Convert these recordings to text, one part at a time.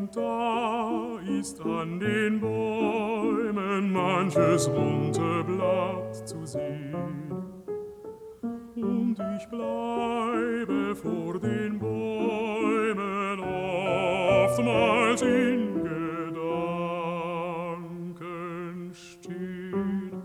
und da ist an den Bäumen manches bunte Blatt zu sehen. Und ich bleibe vor den Bäumen oftmals in Gedanken stehen.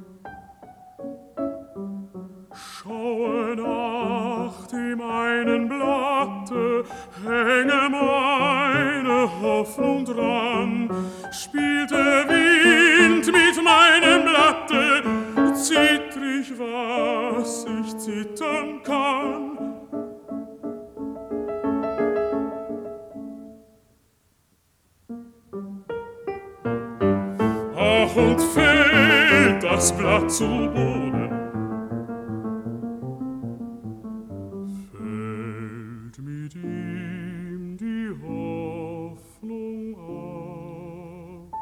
Schaue nach dem einen Blatte, hänge meine Hoffnung dran. Spielt der Wind mit meinem Blatte, zittrig, was ich zittern kann. Ach, und fällt das Blatt zu Boden, fällt mit ihm die Hoffnung ab.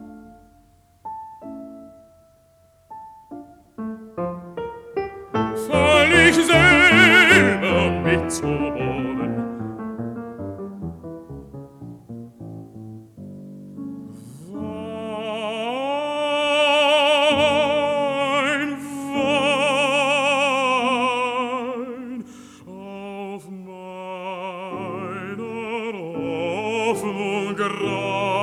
Fall ich selber mit zu Boden, Wein, Wein auf meiner Hoffnung grau.